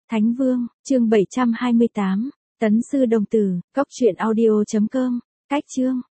Thánh Vương, chương 728, Tấn Sư Đồng Tử, Cốc truyện audio.com, cách chương.